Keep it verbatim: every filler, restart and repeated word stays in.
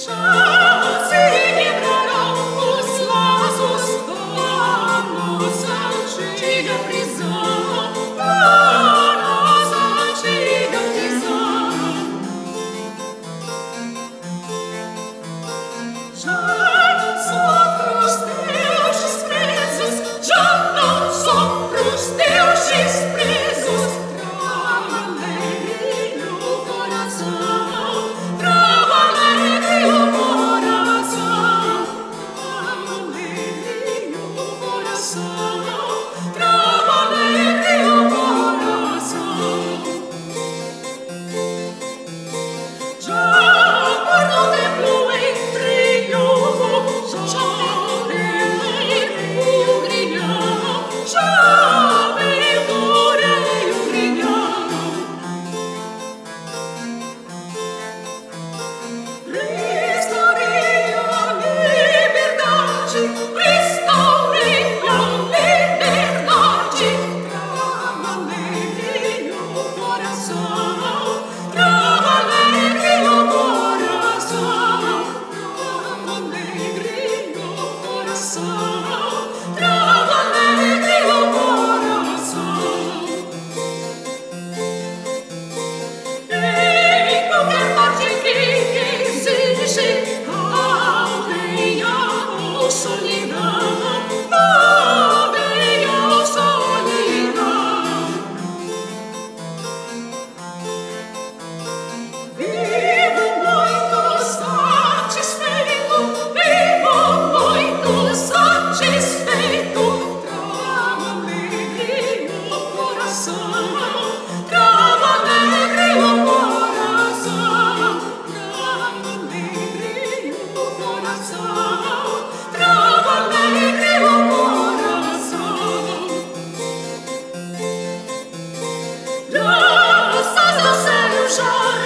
Já celebrarão os laços, vamos à antiga prisão, a nossa antiga prisão. Já não sofro os teus desprezos, já não sofro os teus desprezos. Trava alegre o coração, trava alegre o coração, trava alegre o coração, trava alegre o coração. Já por no templo em triunfo, já veio o grilhão, já veio o rei o grilhão. Restaurei a liberdade, restaurei a liberdade. Trava alegre o coração, trava alegre o coração, trava alegre o coração, trava alegre o coração. Em qualquer parte que existe aldeia ou solidão, aldeia ou solidão. Vivo muito satisfeito, vivo muito satisfeito. Trava alegre o coração, trava alegre o coração, trava alegre o coração, trava alegre o coração. Graças ao céu já